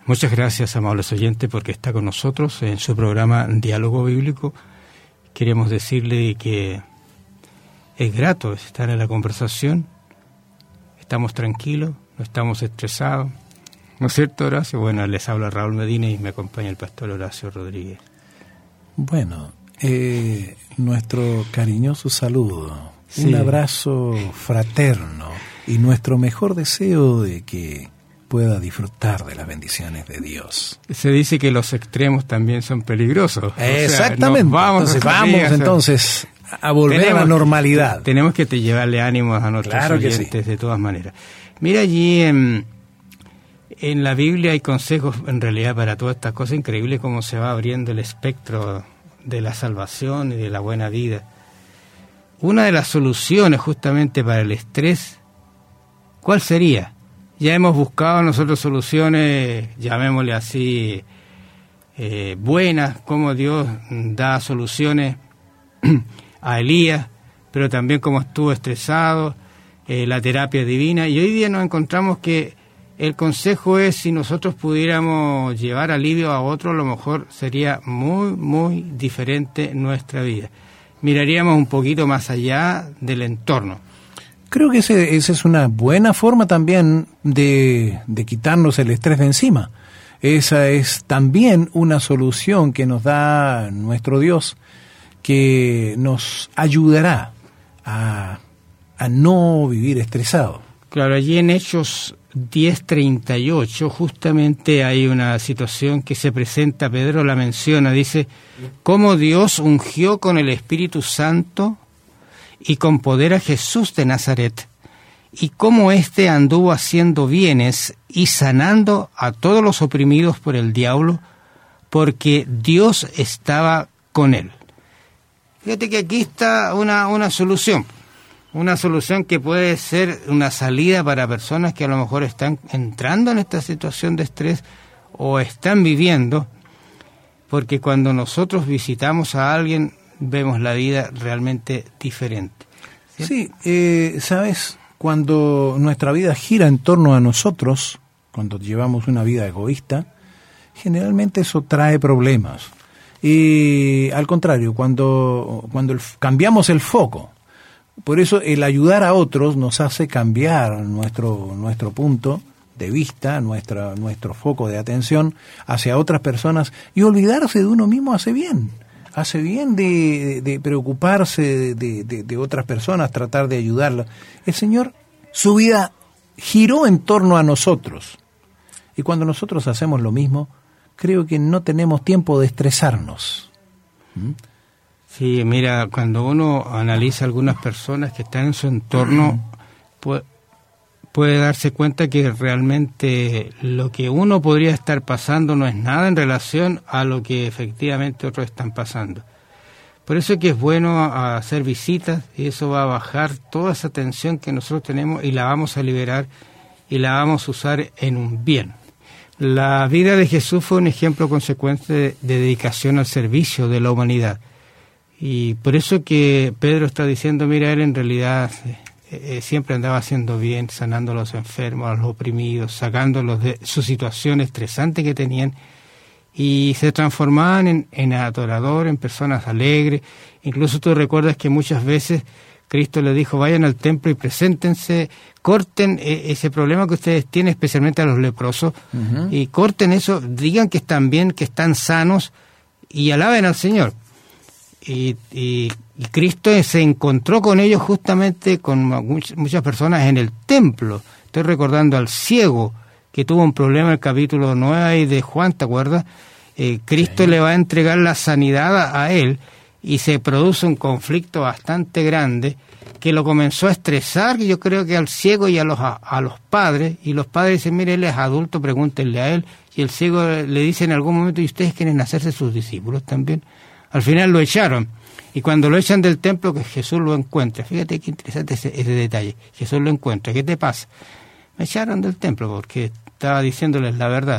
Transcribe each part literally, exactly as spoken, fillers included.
Muchas gracias, amables oyentes, porque está con nosotros en su programa Diálogo Bíblico. Queremos decirle que es grato estar en la conversación, estamos tranquilos, no estamos estresados, ¿no es cierto, Horacio? Bueno, les habla Raúl Medina y me acompaña el pastor Horacio Rodríguez. Bueno, eh, nuestro cariñoso saludo, sí. Un abrazo fraterno y nuestro mejor deseo de que pueda disfrutar de las bendiciones de Dios. Se dice que los extremos también son peligrosos. Exactamente. O sea, vamos entonces, vamos días, entonces a volver tenemos, a la normalidad. Tenemos que te llevarle ánimos a nuestros claro oyentes sí. De todas maneras. Mira, allí en, en la Biblia hay consejos en realidad para todas estas cosas. Increíble cómo se va abriendo el espectro de la salvación y de la buena vida. Una de las soluciones justamente para el estrés, ¿cuál sería? Ya hemos buscado nosotros soluciones, llamémosle así, eh, buenas, como Dios da soluciones a Elías, pero también como estuvo estresado, eh, la terapia divina. Y hoy día nos encontramos que el consejo es, si nosotros pudiéramos llevar alivio a otro, a lo mejor sería muy, muy diferente nuestra vida. Miraríamos un poquito más allá del entorno. Creo que ese, esa es una buena forma también de, de quitarnos el estrés de encima. Esa es también una solución que nos da nuestro Dios, que nos ayudará a, a no vivir estresado. Claro, allí en Hechos diez treinta y ocho justamente hay una situación que se presenta, Pedro la menciona, dice, cómo Dios ungió con el Espíritu Santo y con poder a Jesús de Nazaret, y cómo éste anduvo haciendo bienes y sanando a todos los oprimidos por el diablo, porque Dios estaba con él. Fíjate que aquí está una, una solución, una solución que puede ser una salida para personas que a lo mejor están entrando en esta situación de estrés o están viviendo, porque cuando nosotros visitamos a alguien, vemos la vida realmente diferente. Sí, sí eh, ¿sabes? Cuando nuestra vida gira en torno a nosotros, cuando llevamos una vida egoísta, generalmente eso trae problemas. Y al contrario, cuando, cuando el, cambiamos el foco, por eso el ayudar a otros nos hace cambiar nuestro, nuestro punto de vista, nuestra, nuestro foco de atención hacia otras personas, y olvidarse de uno mismo hace bien. Hace bien de, de, de preocuparse de, de, de otras personas, tratar de ayudarlas. El Señor, su vida giró en torno a nosotros. Y cuando nosotros hacemos lo mismo, creo que no tenemos tiempo de estresarnos. ¿Mm? Sí, mira, cuando uno analiza algunas personas que están en su entorno, puede, puede darse cuenta que realmente lo que uno podría estar pasando no es nada en relación a lo que efectivamente otros están pasando. Por eso es que es bueno hacer visitas, y eso va a bajar toda esa tensión que nosotros tenemos y la vamos a liberar y la vamos a usar en un bien. La vida de Jesús fue un ejemplo consecuente de, de dedicación al servicio de la humanidad. Y por eso que Pedro está diciendo, mira, él en realidad eh, siempre andaba haciendo bien, sanando a los enfermos, a los oprimidos, sacándolos de su situación estresante que tenían, y se transformaban en, en adoradores, en personas alegres. Incluso tú recuerdas que muchas veces Cristo le dijo, vayan al templo y preséntense, corten eh, ese problema que ustedes tienen, especialmente a los leprosos, uh-huh. y corten eso, digan que están bien, que están sanos, y alaben al Señor. Y, y, y Cristo se encontró con ellos justamente, con much, muchas personas en el templo. Estoy recordando al ciego que tuvo un problema en el capítulo nueve de Juan, ¿te acuerdas? Eh, Cristo sí. le va a entregar la sanidad a, a él, y se produce un conflicto bastante grande que lo comenzó a estresar, yo creo que al ciego y a los, a, a los padres, y los padres dicen, mire, él es adulto, pregúntenle a él, y el ciego le dice en algún momento, ¿y ustedes quieren hacerse sus discípulos también? Al final lo echaron, y cuando lo echan del templo, que Jesús lo encuentra, fíjate qué interesante ese, ese detalle, Jesús lo encuentra, ¿qué te pasa? Me echaron del templo porque estaba diciéndoles la verdad.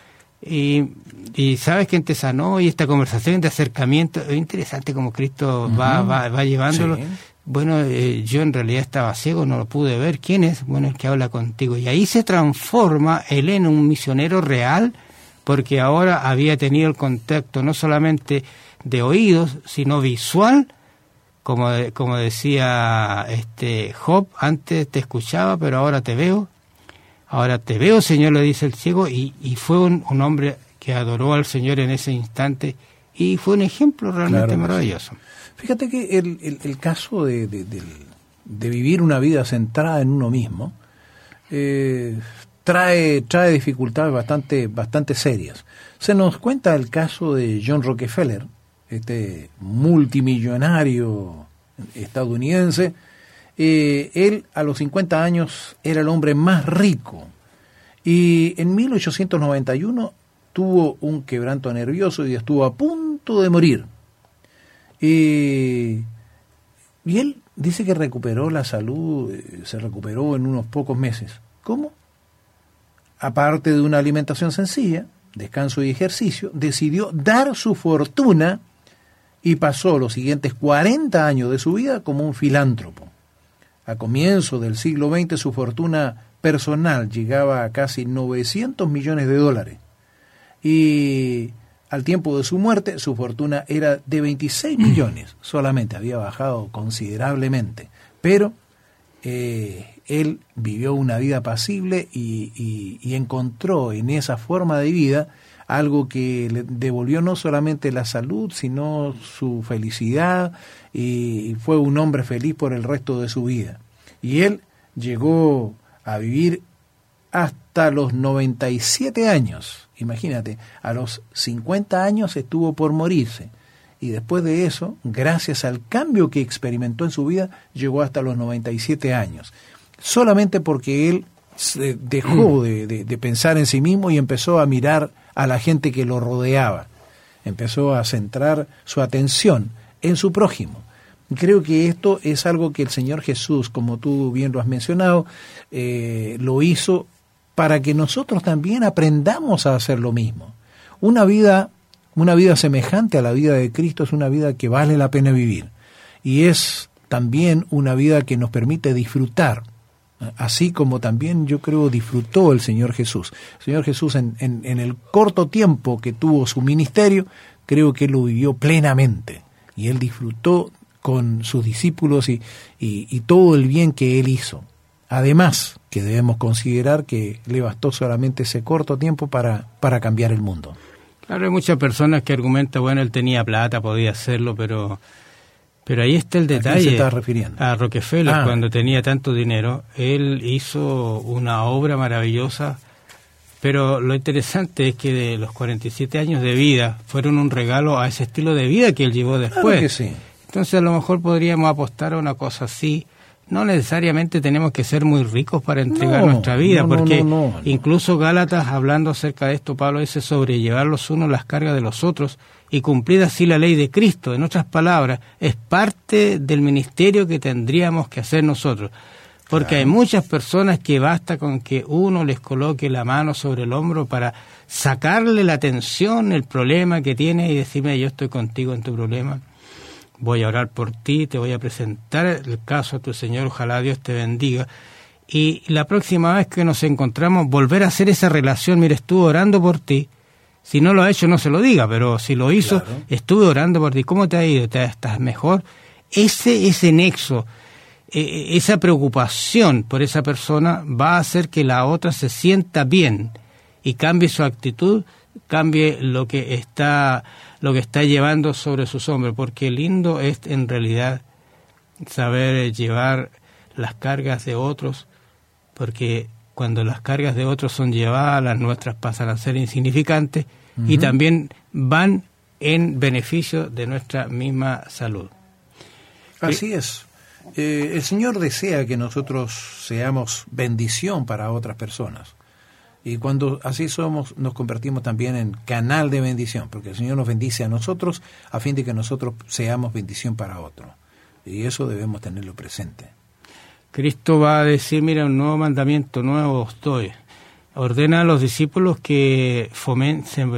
Y, y sabes quién te sanó, y esta conversación de acercamiento, es interesante como Cristo uh-huh. va, va, va llevándolo. Sí. Bueno, eh, yo en realidad estaba ciego, no lo pude ver. ¿Quién es? Bueno, el que habla contigo. Y ahí se transforma él en un misionero real porque ahora había tenido el contacto no solamente de oídos, sino visual, como, como decía este Job, antes te escuchaba, pero ahora te veo. Ahora te veo, Señor, le dice el ciego, y, y fue un, un hombre que adoró al Señor en ese instante, y fue un ejemplo realmente claro, maravilloso. Sí. Fíjate que el, el, el caso de, de, de, de vivir una vida centrada en uno mismo eh, trae, trae dificultades bastante, bastante serias. Se nos cuenta el caso de John Rockefeller, este multimillonario estadounidense. Eh, él a los cincuenta años era el hombre más rico y en mil ochocientos noventa y uno tuvo un quebranto nervioso y estuvo a punto de morir. Eh, y él dice que recuperó la salud, eh, se recuperó en unos pocos meses. ¿Cómo? Aparte de una alimentación sencilla, descanso y ejercicio, decidió dar su fortuna y pasó los siguientes cuarenta años de su vida como un filántropo. A comienzos del siglo veinte su fortuna personal llegaba a casi novecientos millones de dólares y al tiempo de su muerte su fortuna era de veintiséis millones, solamente había bajado considerablemente, pero eh, él vivió una vida apacible y, y, y encontró en esa forma de vida algo que le devolvió no solamente la salud, sino su felicidad, y fue un hombre feliz por el resto de su vida. Y él llegó a vivir hasta los noventa y siete años. Imagínate, a los cincuenta años estuvo por morirse. Y después de eso, gracias al cambio que experimentó en su vida, llegó hasta los noventa y siete años. Solamente porque él se dejó de, de, de pensar en sí mismo y empezó a mirar a la gente que lo rodeaba. Empezó a centrar su atención en su prójimo. Creo que esto es algo que el Señor Jesús, como tú bien lo has mencionado, eh, lo hizo para que nosotros también aprendamos a hacer lo mismo. Una vida, una vida semejante a la vida de Cristo es una vida que vale la pena vivir. Y es también una vida que nos permite disfrutar, así como también yo creo disfrutó el Señor Jesús. El Señor Jesús en, en, en el corto tiempo que tuvo su ministerio, creo que Él lo vivió plenamente. Y Él disfrutó con sus discípulos y, y, y todo el bien que Él hizo. Además, que debemos considerar que le bastó solamente ese corto tiempo para, para cambiar el mundo. Claro, hay muchas personas que argumentan, bueno, él tenía plata, podía hacerlo, pero... Pero ahí está el detalle. ¿A quién se está refiriendo? A Rockefeller, ah. cuando tenía tanto dinero, él hizo una obra maravillosa, pero lo interesante es que de los cuarenta y siete años de vida fueron un regalo a ese estilo de vida que él llevó después. Claro que sí. Entonces a lo mejor podríamos apostar a una cosa así. No necesariamente tenemos que ser muy ricos para entregar no, nuestra vida, no, porque no, no, no. incluso Gálatas, hablando acerca de esto, Pablo dice sobrellevar los unos las cargas de los otros y cumplir así la ley de Cristo. En otras palabras, es parte del ministerio que tendríamos que hacer nosotros, porque claro. Hay muchas personas que basta con que uno les coloque la mano sobre el hombro para sacarle la tensión, el problema que tiene y decirme, yo estoy contigo en tu problema. Voy a orar por ti, te voy a presentar el caso a tu Señor, ojalá Dios te bendiga. Y la próxima vez que nos encontramos, volver a hacer esa relación, mire, estuve orando por ti. Si no lo ha hecho, no se lo diga, pero si lo hizo, claro. Estuve orando por ti. ¿Cómo te ha ido? ¿Te, ¿Estás mejor? Ese, ese nexo, eh, esa preocupación por esa persona va a hacer que la otra se sienta bien y cambie su actitud, cambie lo que está... lo que está llevando sobre sus hombros, porque lindo es en realidad saber llevar las cargas de otros, porque cuando las cargas de otros son llevadas, las nuestras pasan a ser insignificantes uh-huh. y también van en beneficio de nuestra misma salud. Así es. Eh, el Señor desea que nosotros seamos bendición para otras personas. Y cuando así somos, nos convertimos también en canal de bendición, porque el Señor nos bendice a nosotros a fin de que nosotros seamos bendición para otros. Y eso debemos tenerlo presente. Cristo va a decir, mira, un nuevo mandamiento nuevo os doy. Ordena a los discípulos que fomenten,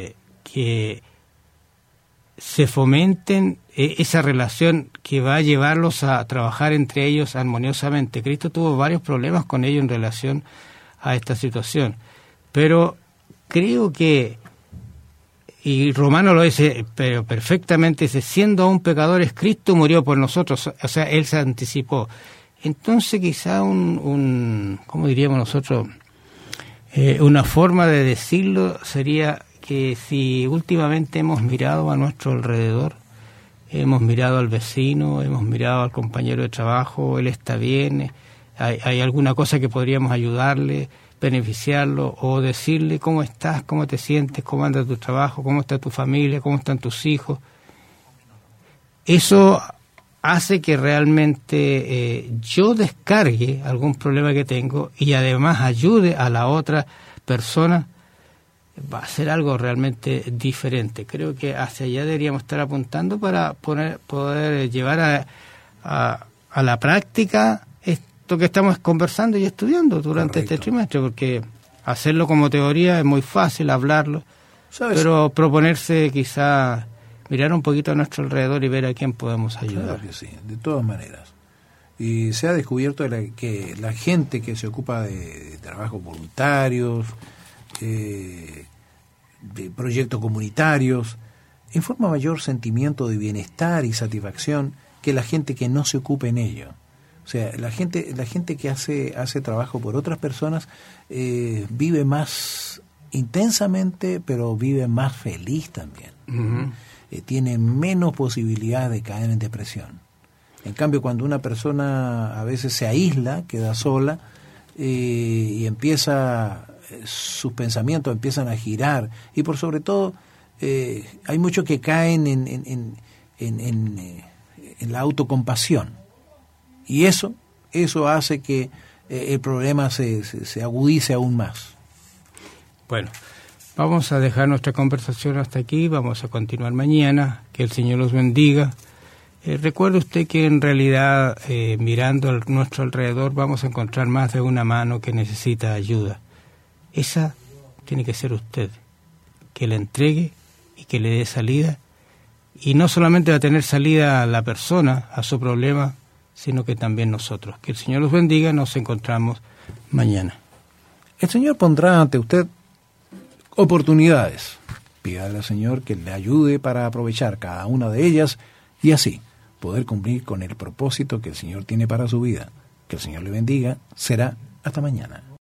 que se fomenten esa relación que va a llevarlos a trabajar entre ellos armoniosamente. Cristo tuvo varios problemas con ellos en relación a esta situación, pero creo que, y Romano lo dice pero perfectamente, dice, siendo aún pecadores, Cristo murió por nosotros, o sea, Él se anticipó. Entonces quizá un, un ¿cómo diríamos nosotros? Eh, una forma de decirlo sería que si últimamente hemos mirado a nuestro alrededor, hemos mirado al vecino, hemos mirado al compañero de trabajo, él está bien, hay, hay alguna cosa que podríamos ayudarle, beneficiarlo o decirle cómo estás, cómo te sientes, cómo anda tu trabajo, cómo está tu familia, cómo están tus hijos. Eso hace que realmente eh, yo descargue algún problema que tengo y además ayude a la otra persona. Va a ser algo realmente diferente. Creo que hacia allá deberíamos estar apuntando para poner, poder llevar a, a, a la práctica esto que estamos conversando y estudiando durante Correcto. Este trimestre, porque hacerlo como teoría es muy fácil, hablarlo, ¿sabes? Pero proponerse quizá mirar un poquito a nuestro alrededor y ver a quién podemos ayudar. Claro que sí, de todas maneras. Y se ha descubierto la, que la gente que se ocupa de, de trabajos voluntarios, eh, de proyectos comunitarios, informa mayor sentimiento de bienestar y satisfacción que la gente que no se ocupa en ello. O sea, la gente la gente que hace hace trabajo por otras personas eh, vive más intensamente, pero vive más feliz también. Uh-huh. Eh, tiene menos posibilidad de caer en depresión. En cambio, cuando una persona a veces se aísla, queda sola eh, y empieza eh, sus pensamientos empiezan a girar y por sobre todo eh, hay muchos que caen en en, en, en, en, eh, en la autocompasión. Y eso, eso hace que eh, el problema se, se, se agudice aún más. Bueno, vamos a dejar nuestra conversación hasta aquí, vamos a continuar mañana, que el Señor los bendiga. Eh, recuerde usted que en realidad, eh, mirando a nuestro alrededor, vamos a encontrar más de una mano que necesita ayuda. Esa tiene que ser usted, que la entregue y que le dé salida. Y no solamente va a tener salida la persona a su problema, sino que también nosotros. Que el Señor los bendiga, nos encontramos mañana. El Señor pondrá ante usted oportunidades. Pídale al Señor que le ayude para aprovechar cada una de ellas y así poder cumplir con el propósito que el Señor tiene para su vida. Que el Señor le bendiga. Será hasta mañana.